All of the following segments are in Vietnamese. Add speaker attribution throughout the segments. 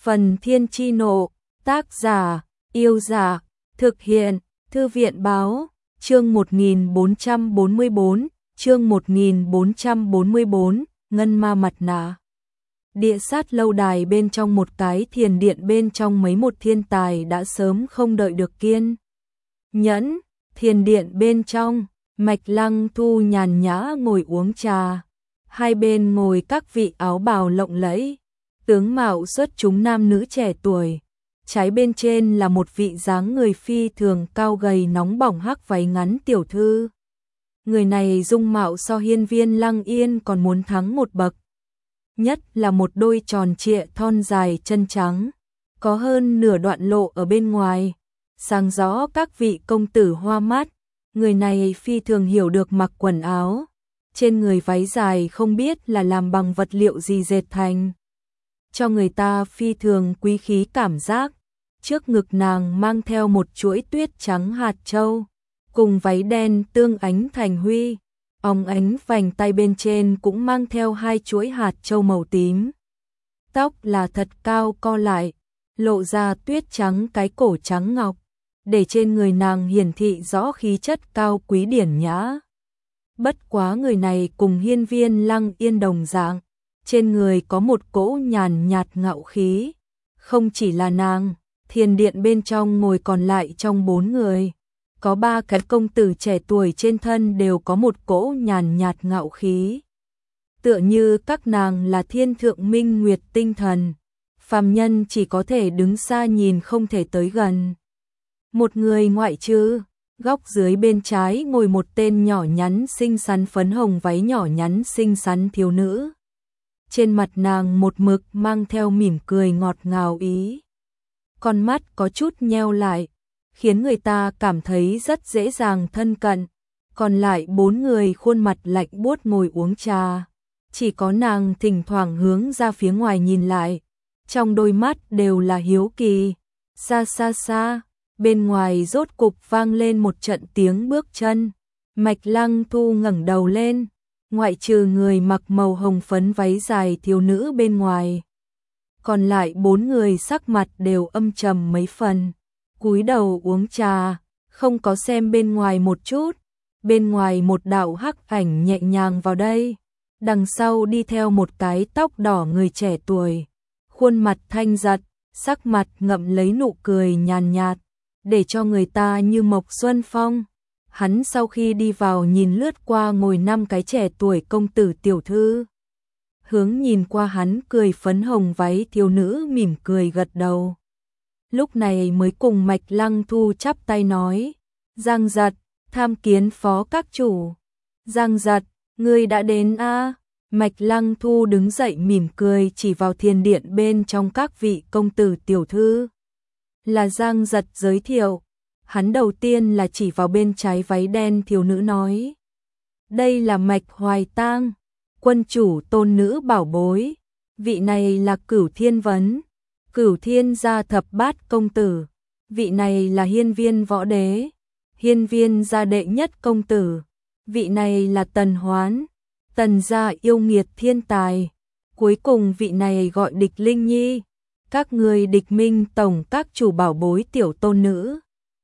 Speaker 1: Phần Thiên Chi Nộ, tác giả, Yêu Giả, thực hiện, Thư viện Báo, chương 1444, chương 1444, Ngân Ma Mặt Nạ. Địa sát lâu đài bên trong một cái thiền điện bên trong mấy một thiên tài đã sớm không đợi được kiên nhẫn. Thiền điện bên trong, Mạch Lăng Thu nhàn nhã ngồi uống trà, hai bên ngồi các vị áo bào lộng lẫy, tướng mạo xuất chúng nam nữ trẻ tuổi. Trái bên trên là một vị dáng người phi thường cao gầy nóng bỏng hắc váy ngắn tiểu thư. Người này dung mạo so Hiên Viên Lăng Yên còn muốn thắng một bậc. Nhất là một đôi tròn trịa thon dài chân trắng, có hơn nửa đoạn lộ ở bên ngoài, sáng rõ các vị công tử hoa mắt. Người này phi thường hiểu được mặc quần áo, trên người váy dài không biết là làm bằng vật liệu gì dệt thành, cho người ta phi thường quý khí cảm giác. Trước ngực nàng mang theo một chuỗi tuyết trắng hạt châu, cùng váy đen tương ánh thành huy, óng ánh vành tay bên trên cũng mang theo hai chuỗi hạt châu màu tím. Tóc là thật cao co lại, lộ ra tuyết trắng cái cổ trắng ngọc, để trên người nàng hiển thị rõ khí chất cao quý điển nhã. Bất quá người này cùng Hiên Viên Lăng Yên đồng dạng, trên người có một cỗ nhàn nhạt ngạo khí. Không chỉ là nàng, thiền điện bên trong ngồi còn lại trong 4 người, có 3 cái công tử trẻ tuổi trên thân đều có một cỗ nhàn nhạt ngạo khí. Tựa như các nàng là thiên thượng minh nguyệt tinh thần, phàm nhân chỉ có thể đứng xa nhìn không thể tới gần. Một người ngoại trừ, góc dưới bên trái ngồi một tên nhỏ nhắn xinh xắn phấn hồng váy nhỏ nhắn xinh xắn thiếu nữ. Trên mặt nàng một mực mang theo mỉm cười ngọt ngào ý. Con mắt có chút nheo lại, khiến người ta cảm thấy rất dễ dàng thân cận. Còn lại 4 người khuôn mặt lạnh buốt ngồi uống trà. Chỉ có nàng thỉnh thoảng hướng ra phía ngoài nhìn lại, trong đôi mắt đều là hiếu kỳ. Xa xa xa, bên ngoài rốt cục vang lên một trận tiếng bước chân. Mạch Lăng Thu ngẩng đầu lên, ngoại trừ người mặc màu hồng phấn váy dài thiếu nữ bên ngoài, còn lại 4 người sắc mặt đều âm trầm mấy phần, cúi đầu uống trà, không có xem bên ngoài một chút. Bên ngoài một đạo hắc ảnh nhẹ nhàng vào đây, đằng sau đi theo một cái tóc đỏ người trẻ tuổi, khuôn mặt thanh giật, sắc mặt ngậm lấy nụ cười nhàn nhạt, để cho người ta như mộc xuân phong. Hắn sau khi đi vào nhìn lướt qua ngồi 5 cái trẻ tuổi công tử tiểu thư, hướng nhìn qua hắn cười phấn hồng váy thiếu nữ mỉm cười gật đầu. Lúc này mới cùng Mạch Lăng Thu chắp tay nói, Giang Giật, tham kiến phó các chủ. Giang Giật, ngươi đã đến a? Mạch Lăng Thu đứng dậy mỉm cười chỉ vào thiền điện bên trong các vị công tử tiểu thư. Là Giang Giật giới thiệu. Hắn đầu tiên là chỉ vào bên trái váy đen thiếu nữ nói, đây là Mạch Hoài Tang, quân chủ tôn nữ bảo bối. Vị này là Cửu Thiên Vấn, Cửu Thiên gia thập bát công tử. Vị này là Hiên Viên Võ Đế, Hiên Viên gia đệ nhất công tử. Vị này là Tần Hoán, Tần gia yêu nghiệt thiên tài. Cuối cùng vị này gọi Địch Linh Nhi, các người Địch Minh tổng các chủ bảo bối tiểu tôn nữ.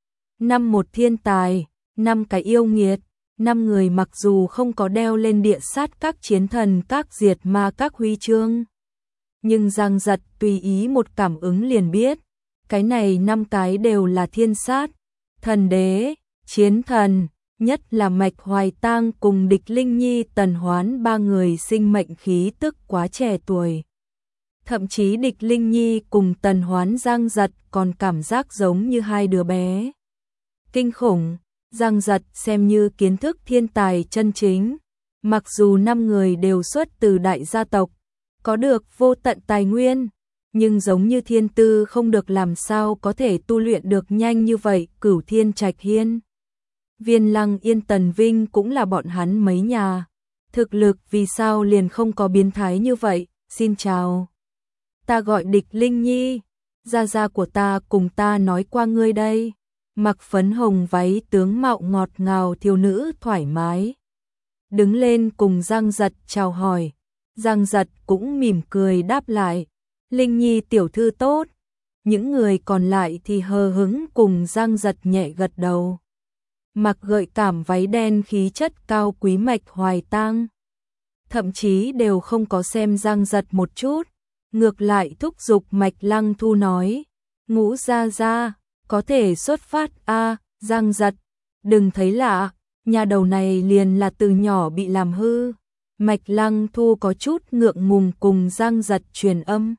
Speaker 1: 5 một thiên tài, 5 cái yêu nghiệt. 5 người mặc dù không có đeo lên địa sát các chiến thần các diệt ma các huy chương, nhưng Giang Giật tùy ý một cảm ứng liền biết, cái này 5 cái đều là thiên sát, thần đế, chiến thần. Nhất là Mạch Hoài Tang cùng Địch Linh Nhi Tần Hoán 3 người sinh mệnh khí tức quá trẻ tuổi. Thậm chí Địch Linh Nhi cùng Tần Hoán Giang Giật còn cảm giác giống như 2 đứa bé. Kinh khủng. Giang Giật xem như kiến thức thiên tài chân chính. Mặc dù 5 người đều xuất từ đại gia tộc, có được vô tận tài nguyên, nhưng giống như thiên tư không được làm sao có thể tu luyện được nhanh như vậy. Cửu Thiên Trạch Hiên Viên Lăng Yên Tần Vinh cũng là bọn hắn mấy nhà. Thực lực vì sao liền không có biến thái như vậy? Xin chào, ta gọi Địch Linh Nhi, gia gia của ta cùng ta nói qua ngươi đây. Mặc phấn hồng váy tướng mạo ngọt ngào thiếu nữ thoải mái đứng lên cùng Giang Giật chào hỏi. Giang Giật cũng mỉm cười đáp lại, Linh Nhi tiểu thư tốt. Những người còn lại thì hờ hững cùng Giang Giật nhẹ gật đầu. Mặc gợi cảm váy đen khí chất cao quý Mạch Hoài Tang thậm chí đều không có xem Giang Giật một chút, ngược lại thúc giục Mạch Lăng Thu nói, Ngũ gia gia, có thể xuất phát a. Giang Giật, đừng thấy lạ, nhà đầu này liền là từ nhỏ bị làm hư. Mạch Lăng Thu có chút ngượng ngùng cùng Giang Giật truyền âm.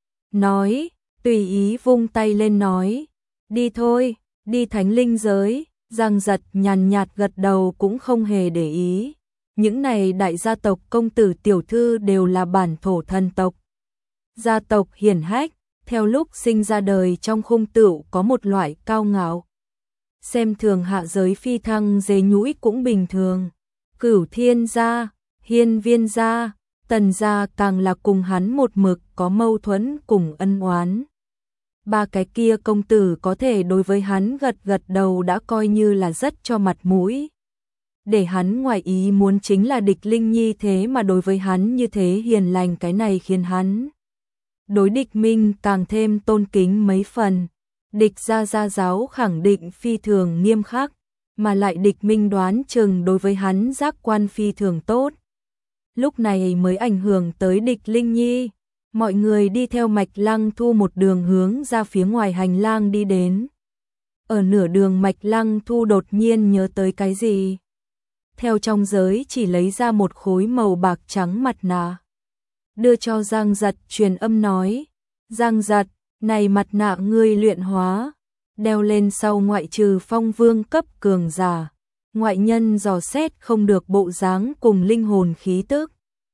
Speaker 1: Nói, tùy ý vung tay lên nói, đi thôi, đi thánh linh giới. Giang Giật nhàn nhạt gật đầu cũng không hề để ý. Những này đại gia tộc công tử tiểu thư đều là bản thổ thần tộc. Gia tộc hiển hách, theo lúc sinh ra đời trong khung tựu có một loại cao ngạo. Xem thường hạ giới phi thăng dế nhũi cũng bình thường. Cửu Thiên gia, Hiên Viên gia, Tần gia càng là cùng hắn một mực có mâu thuẫn cùng ân oán. Ba cái kia công tử có thể đối với hắn gật gật đầu đã coi như là rất cho mặt mũi. Để hắn ngoài ý muốn chính là địch Linh Nhi thế mà đối với hắn như thế hiền lành, cái này khiến hắn đối địch minh càng thêm tôn kính mấy phần. Địch gia gia giáo khẳng định phi thường nghiêm khắc, mà lại địch minh đoán chừng đối với hắn giác quan phi thường tốt. Lúc này mới ảnh hưởng tới địch Linh Nhi. Mọi người đi theo Mạch Lăng Thu một đường hướng ra phía ngoài hành lang đi đến. Ở nửa đường Mạch Lăng Thu đột nhiên nhớ tới cái gì. Theo trong giới chỉ lấy ra một khối màu bạc trắng mặt nạ. Đưa cho Giang Giật truyền âm nói. Giang Giật, này mặt nạ ngươi luyện hóa. Đeo lên sau ngoại trừ phong vương cấp cường giả. Ngoại nhân dò xét không được bộ dáng cùng linh hồn khí tức.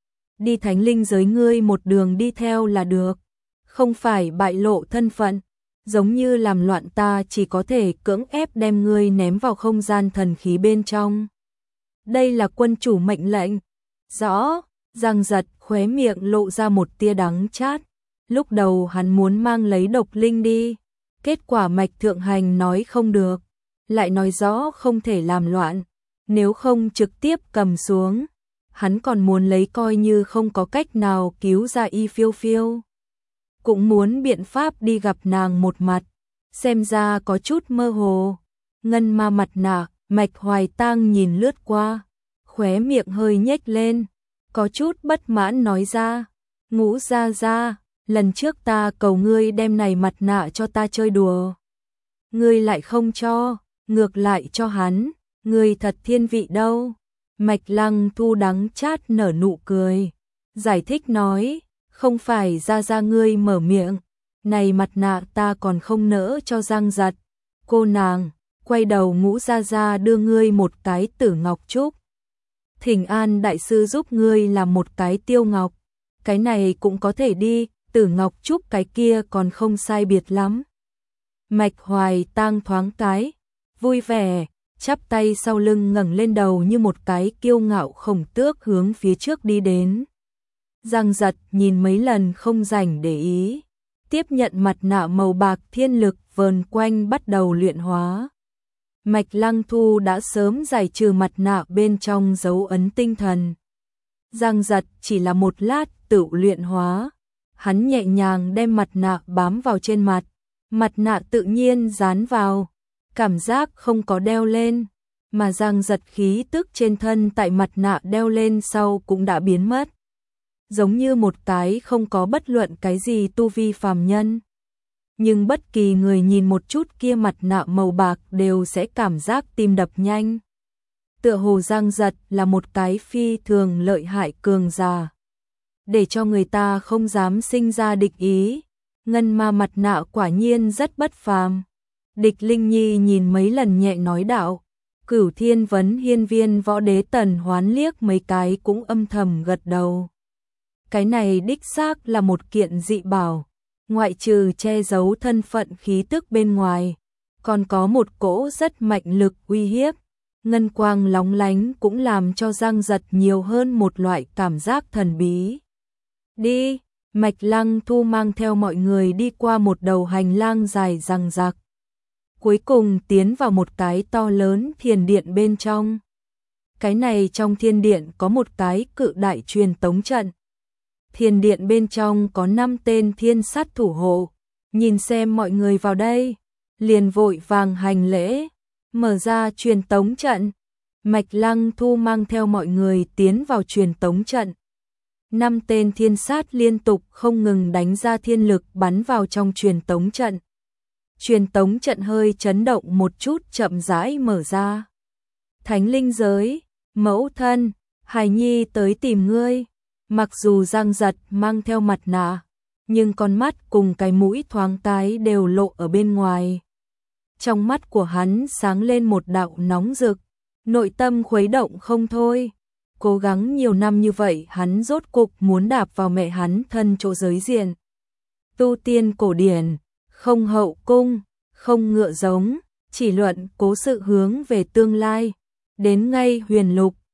Speaker 1: Đi thánh linh giới ngươi một đường đi theo là được. Không phải bại lộ thân phận. Giống như làm loạn ta chỉ có thể cưỡng ép đem ngươi ném vào không gian thần khí bên trong. Đây là quân chủ mệnh lệnh. Rõ. Giang Giật khóe miệng lộ ra một tia đắng chát. Lúc đầu hắn muốn mang lấy độc linh đi. Kết quả Mạch Thượng Hành nói không được. Lại nói rõ không thể làm loạn. Nếu không trực tiếp cầm xuống. Hắn còn muốn lấy coi như không có cách nào cứu ra Y Phiêu Phiêu. Cũng muốn biện pháp đi gặp nàng một mặt. Xem ra có chút mơ hồ. Ngân ma mặt nạ, Mạch Hoài Tang nhìn lướt qua. Khóe miệng hơi nhếch lên. Có chút bất mãn nói ra. Ngũ gia gia, lần trước ta cầu ngươi đem này mặt nạ cho ta chơi đùa. Ngươi lại không cho, ngược lại cho hắn. Ngươi thật thiên vị đâu. Mạch Lăng Thu đắng chát nở nụ cười. Giải thích nói, không phải gia ngươi mở miệng. Này mặt nạ ta còn không nỡ cho Giang Giật. Cô nàng, quay đầu Ngũ gia đưa ngươi một cái Tử Ngọc Trúc. Thỉnh An đại sư giúp ngươi làm một cái Tiêu Ngọc. Cái này cũng có thể đi, Tử Ngọc Trúc cái kia còn không sai biệt lắm. Mạch Hoài Tang thoáng cái, vui vẻ, chắp tay sau lưng ngẩng lên đầu như một cái kiêu ngạo khổng tước hướng phía trước đi đến. Giang Giật nhìn mấy lần không rảnh để ý, tiếp nhận mặt nạ màu bạc thiên lực vờn quanh bắt đầu luyện hóa. Mạch Lăng Thu đã sớm giải trừ mặt nạ bên trong dấu ấn tinh thần. Giang Giật chỉ là một lát tự luyện hóa, hắn nhẹ nhàng đem mặt nạ bám vào trên mặt nạ tự nhiên dán vào. Cảm giác không có đeo lên, mà Giang Giật khí tức trên thân tại mặt nạ đeo lên sau cũng đã biến mất. Giống như một cái không có bất luận cái gì tu vi phàm nhân. Nhưng bất kỳ người nhìn một chút kia mặt nạ màu bạc đều sẽ cảm giác tim đập nhanh. Tựa hồ Giang Giật là một cái phi thường lợi hại cường giả. Để cho người ta không dám sinh ra địch ý. Ngân ma mặt nạ quả nhiên rất bất phàm. Địch Linh Nhi nhìn mấy lần nhẹ nói đạo. Cửu Thiên Vấn Hiên Viên Võ Đế Tần Hoán liếc mấy cái cũng âm thầm gật đầu. Cái này đích xác là một kiện dị bảo. Ngoại trừ che giấu thân phận khí tức bên ngoài, còn có một cỗ rất mạnh lực uy hiếp. Ngân quang lóng lánh cũng làm cho Giang Giật nhiều hơn một loại cảm giác thần bí. Đi, Mạch Lăng Thu mang theo mọi người đi qua một đầu hành lang dài dằng dặc. Cuối cùng tiến vào một cái to lớn thiền điện bên trong. Cái này trong thiên điện có một cái cự đại truyền tống trận. Thiền điện bên trong có 5 tên thiên sát thủ hộ, nhìn xem mọi người vào đây, liền vội vàng hành lễ, mở ra truyền tống trận. Mạch Lăng Thu mang theo mọi người tiến vào truyền tống trận. 5 tên thiên sát liên tục không ngừng đánh ra thiên lực bắn vào trong truyền tống trận. Truyền tống trận hơi chấn động một chút chậm rãi mở ra. Thánh linh giới, mẫu thân, Hải Nhi tới tìm ngươi. Mặc dù Giang Giật mang theo mặt nạ, nhưng con mắt cùng cái mũi thoáng cái đều lộ ở bên ngoài. Trong mắt của hắn sáng lên một đạo nóng rực, nội tâm khuấy động không thôi. Cố gắng nhiều năm như vậy hắn rốt cục muốn đạp vào mẹ hắn thân chỗ giới diện. Tu tiên cổ điển, không hậu cung, không ngựa giống, chỉ luận cố sự hướng về tương lai. Đến ngay huyền lục,